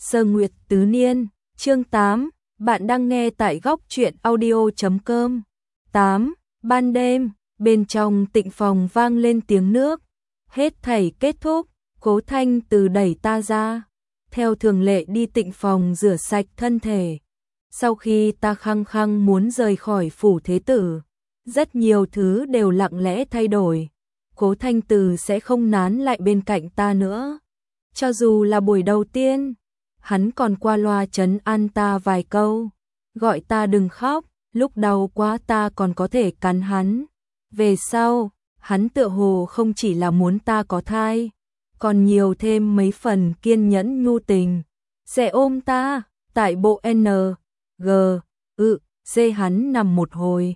Sơ Nguyệt Tứ Niên, chương 8, bạn đang nghe tại góc truyện audio.com. 8. Ban đêm, bên trong tịnh phòng vang lên tiếng nước. Hết thảy kết thúc, Cố Thanh Từ đẩy ta ra. Theo thường lệ đi tịnh phòng rửa sạch thân thể. Sau khi ta khăng khăng muốn rời khỏi phủ thế tử, rất nhiều thứ đều lặng lẽ thay đổi. Cố Thanh Từ sẽ không nán lại bên cạnh ta nữa. Cho dù là buổi đầu tiên, hắn còn qua loa trấn an ta vài câu, gọi ta đừng khóc, lúc đau quá ta còn có thể cắn hắn. Về sau, hắn tựa hồ không chỉ là muốn ta có thai, còn nhiều thêm mấy phần kiên nhẫn nhu tình, sẽ ôm ta, tại bộ N, G, C hắn nằm một hồi.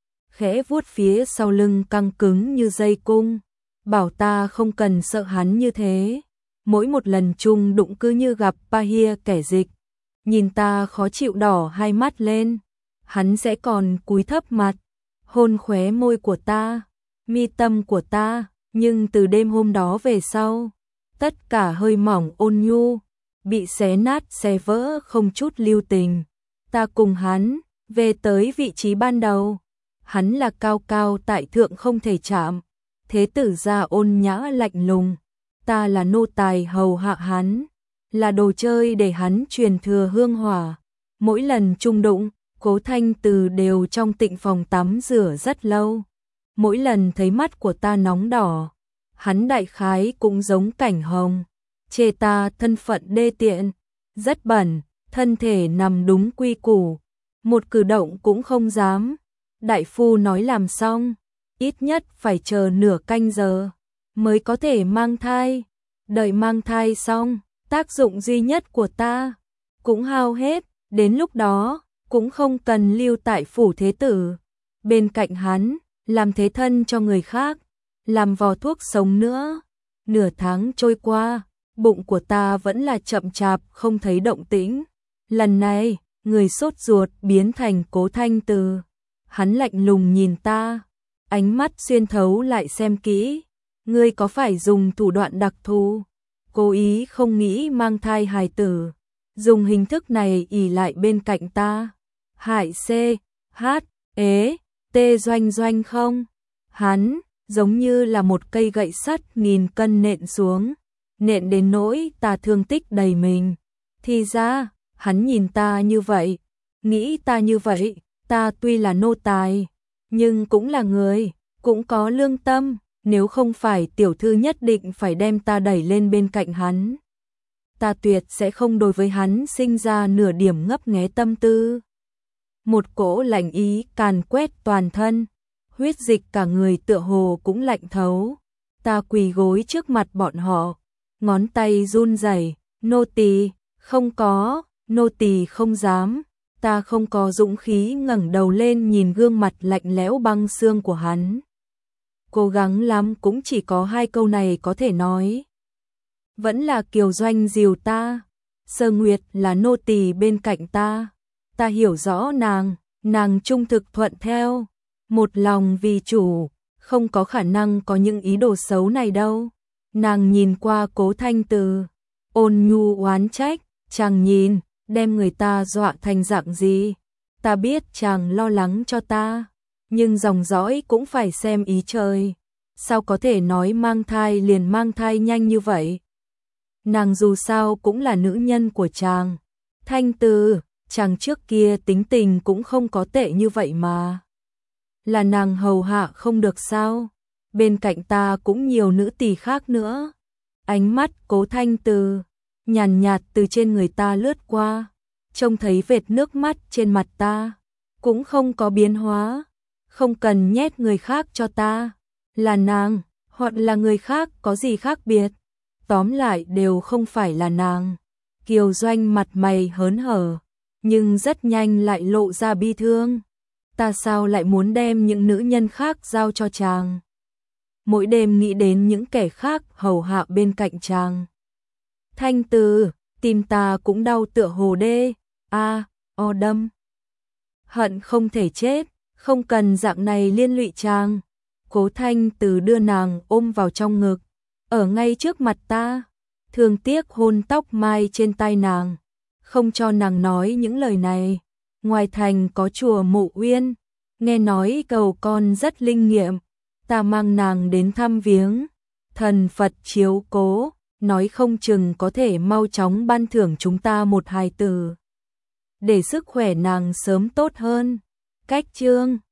Khẽ vuốt phía sau lưng căng cứng như dây cung, bảo ta không cần sợ hắn như thế. Mỗi một lần chung đụng cứ như gặp Pahia kẻ dịch, nhìn ta khó chịu đỏ hai mắt lên, hắn sẽ còn cúi thấp mặt, hôn khóe môi của ta, mi tâm của ta, nhưng từ đêm hôm đó về sau, tất cả hơi mỏng ôn nhu, bị xé nát xé vỡ không chút lưu tình. Ta cùng hắn, về tới vị trí ban đầu, hắn là cao cao tại thượng không thể chạm, thế tử gia ôn nhã lạnh lùng. Ta là nô tài hầu hạ hắn, là đồ chơi để hắn truyền thừa hương hỏa. Mỗi lần chung đụng, Cố Thanh Từ đều trong tịnh phòng tắm rửa rất lâu. Mỗi lần thấy mắt của ta nóng đỏ, hắn đại khái cũng giống Cảnh Hồng, chê ta thân phận đê tiện, rất bẩn, thân thể nằm đúng quy củ, một cử động cũng không dám. Đại phu nói làm xong, ít nhất phải chờ nửa canh giờ mới có thể mang thai. Đợi mang thai xong, tác dụng duy nhất của ta cũng hao hết, đến lúc đó cũng không cần lưu tại phủ thế tử bên cạnh hắn, làm thế thân cho người khác, làm vò thuốc sống nữa. Nửa tháng trôi qua, bụng của ta vẫn là chậm chạp không thấy động tĩnh. Lần này, người sốt ruột biến thành Cố Thanh Từ. Hắn lạnh lùng nhìn ta, ánh mắt xuyên thấu lại xem kỹ. Ngươi có phải dùng thủ đoạn đặc thù, cố ý không nghĩ mang thai hài tử, dùng hình thức này ỷ lại bên cạnh ta, hại C, H, ế, T doanh doanh không? Hắn, giống như là một cây gậy sắt 1000 cân nện xuống, nện đến nỗi ta thương tích đầy mình. Thì ra, hắn nhìn ta như vậy, nghĩ ta như vậy, ta tuy là nô tài, nhưng cũng là người, cũng có lương tâm. Nếu không phải tiểu thư nhất định phải đem ta đẩy lên bên cạnh hắn, ta tuyệt sẽ không đối với hắn sinh ra nửa điểm ngấp nghé tâm tư. Một cỗ lạnh ý càn quét toàn thân, huyết dịch cả người tựa hồ cũng lạnh thấu. Ta quỳ gối trước mặt bọn họ, ngón tay run rẩy, nô tỳ, không có, nô tỳ không dám. Ta không có dũng khí ngẩng đầu lên nhìn gương mặt lạnh lẽo băng xương của hắn. Cố gắng lắm cũng chỉ có 2 câu này có thể nói. Vẫn là Kiều Doanh dìu ta, Sơ Nguyệt là nô tỳ bên cạnh ta. Ta hiểu rõ nàng trung thực thuận theo, một lòng vì chủ, không có khả năng có những ý đồ xấu này đâu. Nàng nhìn qua Cố Thanh Từ, ôn nhu oán trách, chàng nhìn, đem người ta dọa thành dạng gì. Ta biết chàng lo lắng cho ta, nhưng dòng dõi cũng phải xem ý trời. Sao có thể nói mang thai liền mang thai nhanh như vậy? Nàng dù sao cũng là nữ nhân của chàng. Thanh Từ, chàng trước kia tính tình cũng không có tệ như vậy mà. Là nàng hầu hạ không được sao? Bên cạnh ta cũng nhiều nữ tỳ khác nữa. Ánh mắt Cố Thanh Từ nhàn nhạt từ trên người ta lướt qua, trông thấy vệt nước mắt trên mặt ta, cũng không có biến hóa. Không cần nhét người khác cho ta, là nàng, hoặc là người khác có gì khác biệt. Tóm lại đều không phải là nàng. Kiều Doanh mặt mày hớn hở, nhưng rất nhanh lại lộ ra bi thương. Ta sao lại muốn đem những nữ nhân khác giao cho chàng? Mỗi đêm nghĩ đến những kẻ khác hầu hạ bên cạnh chàng. Thanh Từ, tim ta cũng đau tựa hồ đê, o đâm. Hận không thể chết. Không cần dạng này liên lụy chàng. Cố Thanh Từ đưa nàng ôm vào trong ngực, ở ngay trước mặt ta. thương tiếc hôn tóc mai trên tai nàng, không cho nàng nói những lời này. Ngoài thành có chùa Mộ Uyên, nghe nói cầu con rất linh nghiệm, ta mang nàng đến thăm viếng, thần Phật chiếu cố, nói không chừng có thể mau chóng ban thưởng chúng ta một hài tử, để sức khỏe nàng sớm tốt hơn. Cách chương